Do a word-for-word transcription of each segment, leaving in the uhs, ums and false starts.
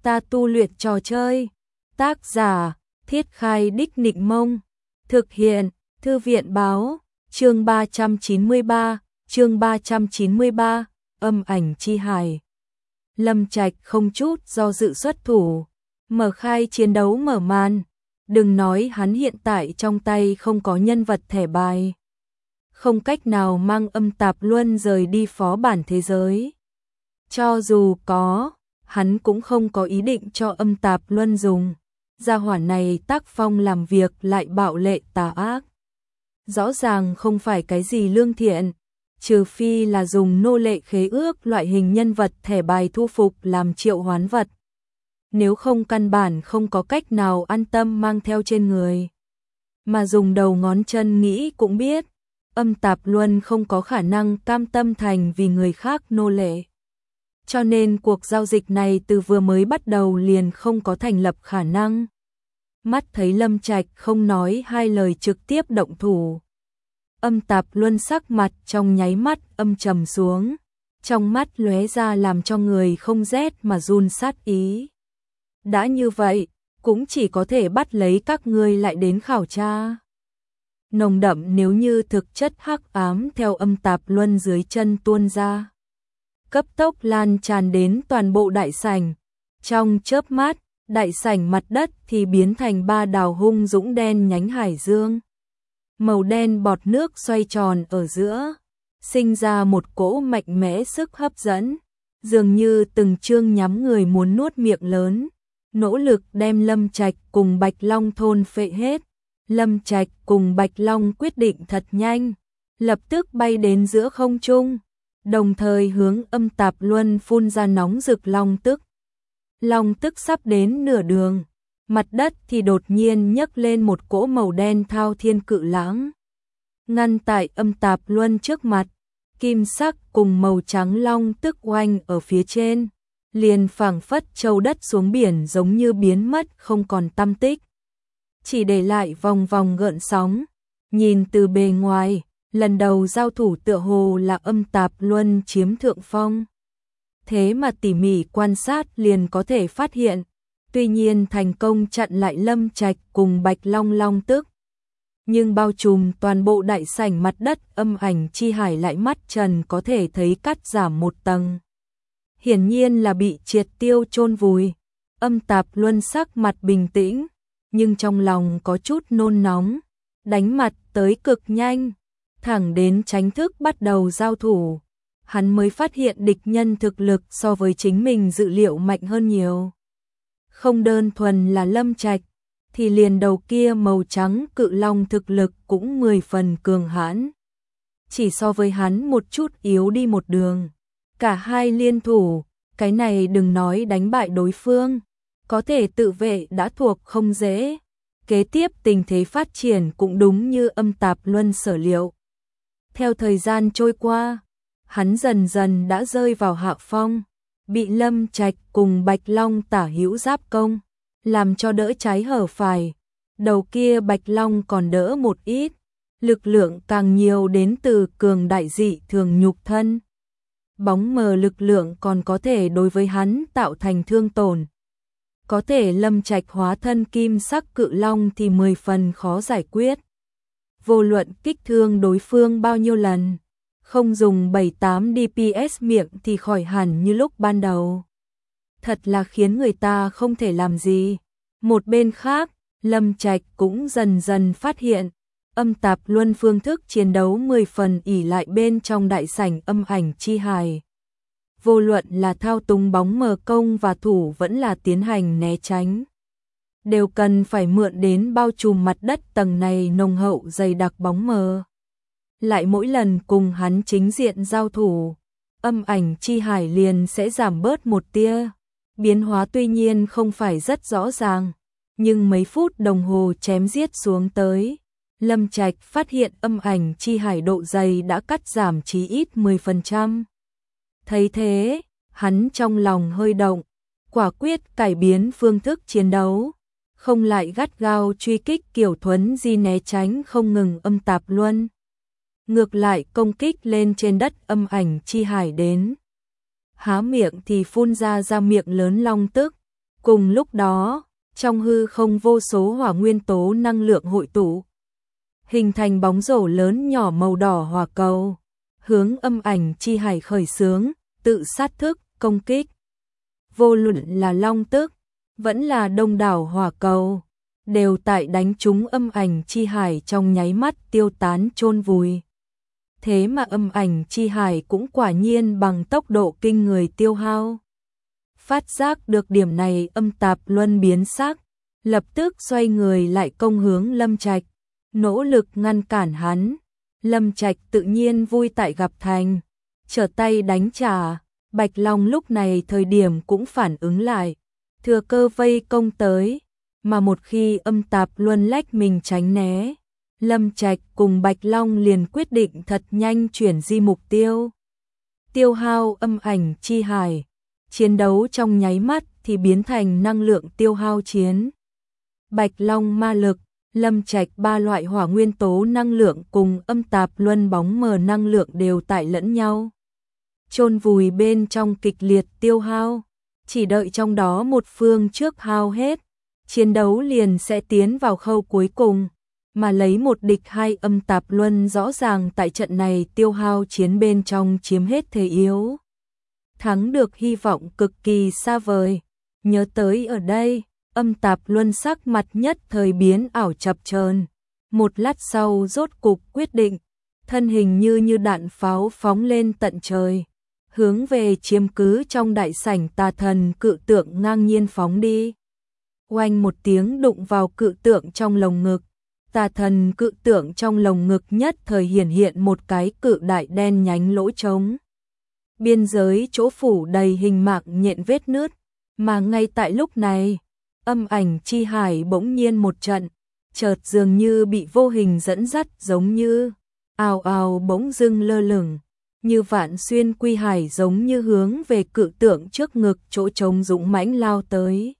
ta tu luyện trò chơi. Tác giả, Thiết Khai Đích Nịnh Mông. Thực hiện, Thư viện Báo. Chương ba trăm chín mươi ba, chương ba trăm chín mươi ba, âm ảnh chi hải. Lâm Trạch không chút do dự xuất thủ, mở khai chiến đấu mở màn. Đừng nói hắn hiện tại trong tay không có nhân vật thẻ bài, không cách nào mang âm tạp luân rời đi phó bản thế giới. Cho dù có, hắn cũng không có ý định cho âm tạp luân dùng. Gia hỏa này tác phong làm việc lại bạo lệ tà ác. Rõ ràng không phải cái gì lương thiện, trừ phi là dùng nô lệ khế ước loại hình nhân vật thẻ bài thu phục làm triệu hoán vật. Nếu không căn bản không có cách nào an tâm mang theo trên người. Mà dùng đầu ngón chân nghĩ cũng biết, âm tạp luân không có khả năng cam tâm thành vì người khác nô lệ. Cho nên cuộc giao dịch này từ vừa mới bắt đầu liền không có thành lập khả năng. Mắt thấy Lâm Trạch không nói hai lời trực tiếp động thủ. Âm tạp luân sắc mặt trong nháy mắt âm trầm xuống, trong mắt lóe ra làm cho người không rét mà run sát ý. Đã như vậy, cũng chỉ có thể bắt lấy các ngươi lại đến khảo tra. Nồng đậm nếu như thực chất hắc ám theo âm tạp luân dưới chân tuôn ra, cấp tốc lan tràn đến toàn bộ đại sảnh. Trong chớp mắt, đại sảnh mặt đất thì biến thành ba đảo hung dũng đen nhánh hải dương. Màu đen bọt nước xoay tròn ở giữa, sinh ra một cỗ mạnh mẽ sức hấp dẫn, dường như từng chương nhắm người muốn nuốt miệng lớn, nỗ lực đem Lâm Trạch cùng Bạch Long thôn phệ hết. Lâm Trạch cùng Bạch Long quyết định thật nhanh, lập tức bay đến giữa không trung, đồng thời hướng âm tạp luân phun ra nóng rực long tức. Long tức sắp đến nửa đường, mặt đất thì đột nhiên nhấc lên một cỗ màu đen thao thiên cự lãng, ngăn tại âm tạp luân trước mặt. Kim sắc cùng màu trắng long tức oanh ở phía trên, liền phảng phất châu đất xuống biển giống như biến mất không còn tăm tích, chỉ để lại vòng vòng gợn sóng. Nhìn từ bề ngoài, lần đầu giao thủ tựa hồ là âm tạp luân chiếm thượng phong. Thế mà tỉ mỉ quan sát liền có thể phát hiện, tuy nhiên thành công chặn lại Lâm Trạch cùng Bạch Long long tức. Nhưng bao trùm toàn bộ đại sảnh mặt đất âm ảnh chi hải lại mắt trần có thể thấy cắt giảm một tầng. Hiển nhiên là bị triệt tiêu chôn vùi. Âm tạp luân sắc mặt bình tĩnh, nhưng trong lòng có chút nôn nóng, đánh mặt tới cực nhanh, thẳng đến chính thức bắt đầu giao thủ. Hắn mới phát hiện địch nhân thực lực so với chính mình dự liệu mạnh hơn nhiều. Không đơn thuần là Lâm Trạch, thì liền đầu kia màu trắng cự long thực lực cũng mười phần cường hãn. Chỉ so với hắn một chút yếu đi một đường. Cả hai liên thủ, cái này đừng nói đánh bại đối phương, có thể tự vệ đã thuộc không dễ. Kế tiếp tình thế phát triển cũng đúng như âm tạp luân sở liệu. Theo thời gian trôi qua, hắn dần dần đã rơi vào hạ phong, bị Lâm Trạch cùng Bạch Long tả hữu giáp công, làm cho đỡ trái hở phải. Đầu kia Bạch Long còn đỡ một ít, lực lượng càng nhiều đến từ cường đại dị thường nhục thân. Bóng mờ lực lượng còn có thể đối với hắn tạo thành thương tổn. Có thể Lâm Trạch hóa thân kim sắc cự long thì mười phần khó giải quyết. Vô luận kích thương đối phương bao nhiêu lần, không dùng bảy tám đê pê ét miệng thì khỏi hẳn như lúc ban đầu. Thật là khiến người ta không thể làm gì. Một bên khác, Lâm Trạch cũng dần dần phát hiện, âm tạp luân phương thức chiến đấu mười phần ỷ lại bên trong đại sảnh âm ảnh chi hài. Vô luận là thao túng bóng mờ công và thủ vẫn là tiến hành né tránh, đều cần phải mượn đến bao trùm mặt đất tầng này nồng hậu dày đặc bóng mờ. Lại mỗi lần cùng hắn chính diện giao thủ, âm ảnh chi hải liền sẽ giảm bớt một tia. Biến hóa tuy nhiên không phải rất rõ ràng, nhưng mấy phút đồng hồ chém giết xuống tới, Lâm Trạch phát hiện âm ảnh chi hải độ dày đã cắt giảm chí ít mười phần trăm. Thấy thế, hắn trong lòng hơi động, quả quyết cải biến phương thức chiến đấu, không lại gắt gao truy kích kiểu thuấn di né tránh không ngừng âm tạp luân. Ngược lại công kích lên trên đất âm ảnh chi hải đến. Há miệng thì phun ra ra miệng lớn long tức, Cùng lúc đó, trong hư không vô số hỏa nguyên tố năng lượng hội tụ, hình thành bóng rổ lớn nhỏ màu đỏ hỏa cầu, hướng âm ảnh chi hải khởi xướng, tự sát thức, công kích. Vô luận là long tức, vẫn là đông đảo hỏa cầu, đều tại đánh trúng âm ảnh chi hải trong nháy mắt tiêu tán chôn vùi. Thế mà âm ảnh chi hải cũng quả nhiên bằng tốc độ kinh người tiêu hao. Phát giác được điểm này, Âm Tạp Luân biến sắc, lập tức xoay người lại công hướng Lâm Trạch, nỗ lực ngăn cản hắn. Lâm Trạch tự nhiên vui tại gặp thành, trở tay đánh trả. Bạch Long lúc này thời điểm cũng phản ứng lại, thừa cơ vây công tới, mà một khi Âm Tạp Luân lách mình tránh né, Lâm Trạch cùng Bạch Long liền quyết định thật nhanh chuyển di mục tiêu. Tiêu hao âm ảnh chi hải, chiến đấu trong nháy mắt thì biến thành năng lượng tiêu hao chiến. Bạch Long ma lực, Lâm Trạch ba loại hỏa nguyên tố năng lượng cùng Âm Tạp Luân bóng mờ năng lượng đều tại lẫn nhau, chôn vùi bên trong kịch liệt tiêu hao. Chỉ đợi trong đó một phương trước hao hết, chiến đấu liền sẽ tiến vào khâu cuối cùng, mà lấy một địch hai. Âm Tạp Luân rõ ràng tại trận này tiêu hao chiến bên trong chiếm hết thế yếu. Thắng được hy vọng cực kỳ xa vời. Nhớ tới ở đây, Âm Tạp Luân sắc mặt nhất thời biến ảo chập chờn. Một lát sau rốt cục quyết định, thân hình như như đạn pháo phóng lên tận trời, hướng về chiếm cứ trong đại sảnh tà thần cự tượng ngang nhiên phóng đi. Oanh một tiếng đụng vào cự tượng trong lồng ngực, tà thần cự tượng trong lồng ngực nhất thời hiển hiện một cái cự đại đen nhánh lỗ trống. Biên giới chỗ phủ đầy hình mạng nhện vết nứt, mà ngay tại lúc này, âm ảnh chi hải bỗng nhiên một trận, chợt dường như bị vô hình dẫn dắt, giống như ào ào bỗng dưng lơ lửng, như vạn xuyên quy hải, giống như hướng về cự tượng trước ngực chỗ trống dũng mãnh lao tới.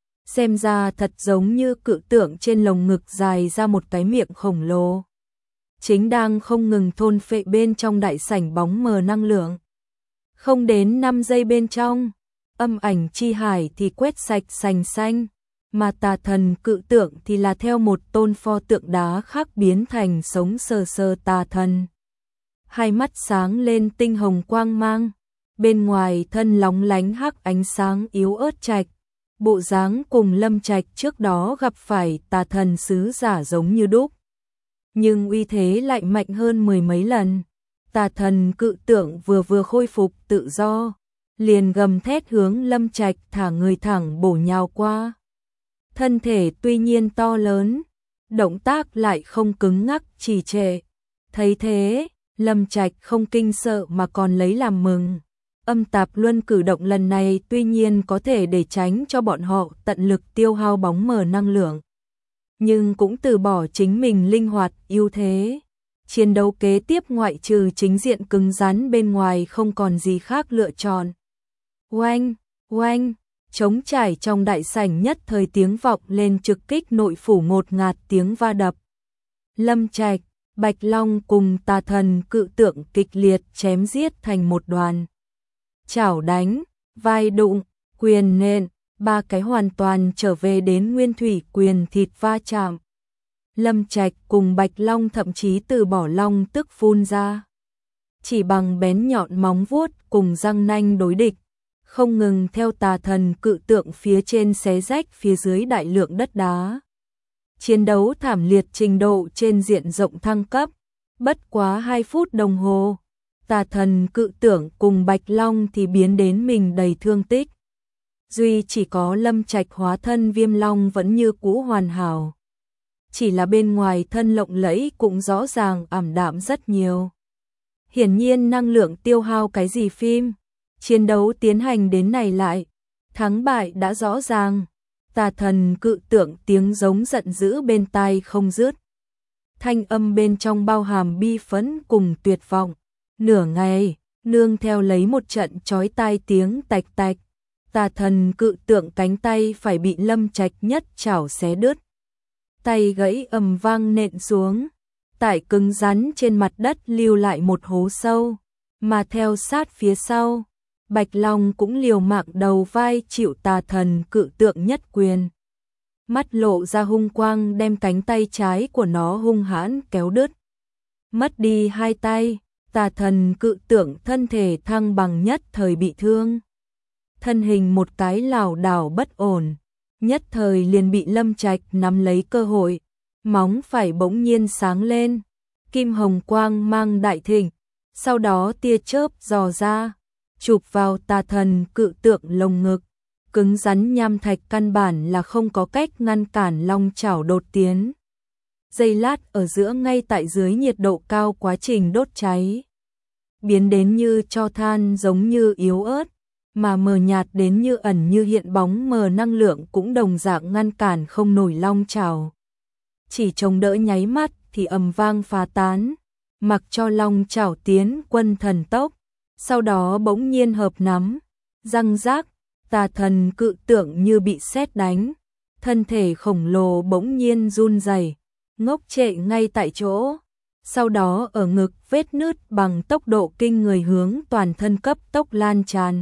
Xem ra thật giống như cự tượng trên lồng ngực dài ra một cái miệng khổng lồ, chính đang không ngừng thôn phệ bên trong đại sảnh bóng mờ năng lượng. Không đến năm giây bên trong, âm ảnh chi hải thì quét sạch sành xanh, mà tà thần cự tượng thì là theo một tôn pho tượng đá khác biến thành sống sờ sờ tà thần. Hai mắt sáng lên tinh hồng quang mang, bên ngoài thân lóng lánh hắc ánh sáng yếu ớt Trạch, bộ dáng cùng Lâm Trạch trước đó gặp phải tà thần sứ giả giống như đúc, nhưng uy thế lại mạnh hơn mười mấy lần. Tà thần cự tượng vừa vừa khôi phục tự do, liền gầm thét hướng Lâm Trạch thả người thẳng bổ nhào qua. Thân thể tuy nhiên to lớn, động tác lại không cứng ngắc trì trệ. Thấy thế, Lâm Trạch không kinh sợ mà còn lấy làm mừng. Âm Tạp Luân cử động lần này tuy nhiên có thể để tránh cho bọn họ tận lực tiêu hao bóng mờ năng lượng, nhưng cũng từ bỏ chính mình linh hoạt ưu thế. Chiến đấu kế tiếp ngoại trừ chính diện cứng rắn bên ngoài không còn gì khác lựa chọn. Oanh, oanh, trống trải trong đại sảnh nhất thời tiếng vọng lên trực kích nội phủ ngột ngạt tiếng va đập. Lâm Trạch, Bạch Long cùng tà thần cự tượng kịch liệt chém giết thành một đoàn. Chảo đánh, vai đụng, quyền nện, ba cái hoàn toàn trở về đến nguyên thủy quyền thịt va chạm. Lâm Trạch cùng Bạch Long thậm chí từ bỏ long tức phun ra, chỉ bằng bén nhọn móng vuốt cùng răng nanh đối địch, không ngừng theo tà thần cự tượng phía trên xé rách phía dưới đại lượng đất đá. Chiến đấu thảm liệt trình độ trên diện rộng thăng cấp, bất quá hai phút đồng hồ, tà thần cự tượng cùng Bạch Long thì biến đến mình đầy thương tích. Duy chỉ có Lâm Trạch hóa thân viêm long vẫn như cũ hoàn hảo, chỉ là bên ngoài thân lộng lẫy cũng rõ ràng ảm đạm rất nhiều. Hiển nhiên năng lượng tiêu hao cái gì phim, chiến đấu tiến hành đến này lại, thắng bại đã rõ ràng. Tà thần cự tượng tiếng giống giận dữ bên tai không dứt, thanh âm bên trong bao hàm bi phẫn cùng tuyệt vọng. Nửa ngày, nương theo lấy một trận chói tai tiếng tạch tạch, tà thần cự tượng cánh tay phải bị Lâm Trạch nhất chảo xé đứt. Tay gãy ầm vang nện xuống, tại cứng rắn trên mặt đất lưu lại một hố sâu, mà theo sát phía sau, Bạch Long cũng liều mạng đầu vai chịu tà thần cự tượng nhất quyền. Mắt lộ ra hung quang đem cánh tay trái của nó hung hãn kéo đứt. Mất đi hai tay, tà thần cự tượng thân thể thăng bằng nhất thời bị thương. Thân hình một cái lảo đảo bất ổn, nhất thời liền bị Lâm Trạch nắm lấy cơ hội, móng phải bỗng nhiên sáng lên, kim hồng quang mang đại thịnh, sau đó tia chớp dò ra, chụp vào tà thần cự tượng lồng ngực, cứng rắn nham thạch căn bản là không có cách ngăn cản long chảo đột tiến. Giây lát ở giữa ngay tại dưới nhiệt độ cao quá trình đốt cháy, biến đến như tro than giống như yếu ớt, mà mờ nhạt đến như ẩn như hiện bóng mờ năng lượng cũng đồng dạng ngăn cản không nổi long chảo. Chỉ chống đỡ nháy mắt thì ầm vang phá tán, mặc cho long chảo tiến quân thần tốc, sau đó bỗng nhiên hợp nắm, răng rác, tà thần cự tượng như bị sét đánh, thân thể khổng lồ bỗng nhiên run rẩy, ngốc trệ ngay tại chỗ. Sau đó ở ngực vết nứt bằng tốc độ kinh người hướng toàn thân cấp tốc lan tràn.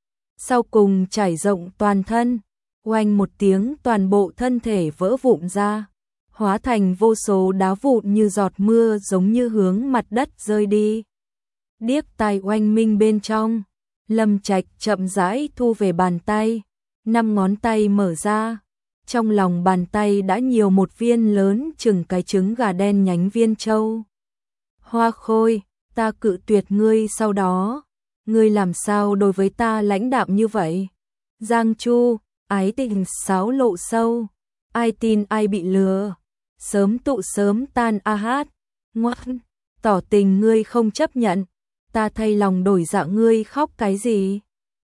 Sau cùng trải rộng toàn thân, oanh một tiếng toàn bộ thân thể vỡ vụn ra, hóa thành vô số đá vụn như giọt mưa giống như hướng mặt đất rơi đi. Điếc tai oanh minh bên trong, Lâm Trạch chậm rãi thu về bàn tay, năm ngón tay mở ra, trong lòng bàn tay đã nhiều một viên lớn chừng cái trứng gà đen nhánh viên châu. Hoa Khôi, ta cự tuyệt ngươi sau đó, ngươi làm sao đối với ta lãnh đạm như vậy? Giang Chu, ái tình sáo lộ sâu, ai tin ai bị lừa, sớm tụ sớm tan a hát, ngoan, tỏ tình ngươi không chấp nhận, ta thay lòng đổi dạ ngươi khóc cái gì?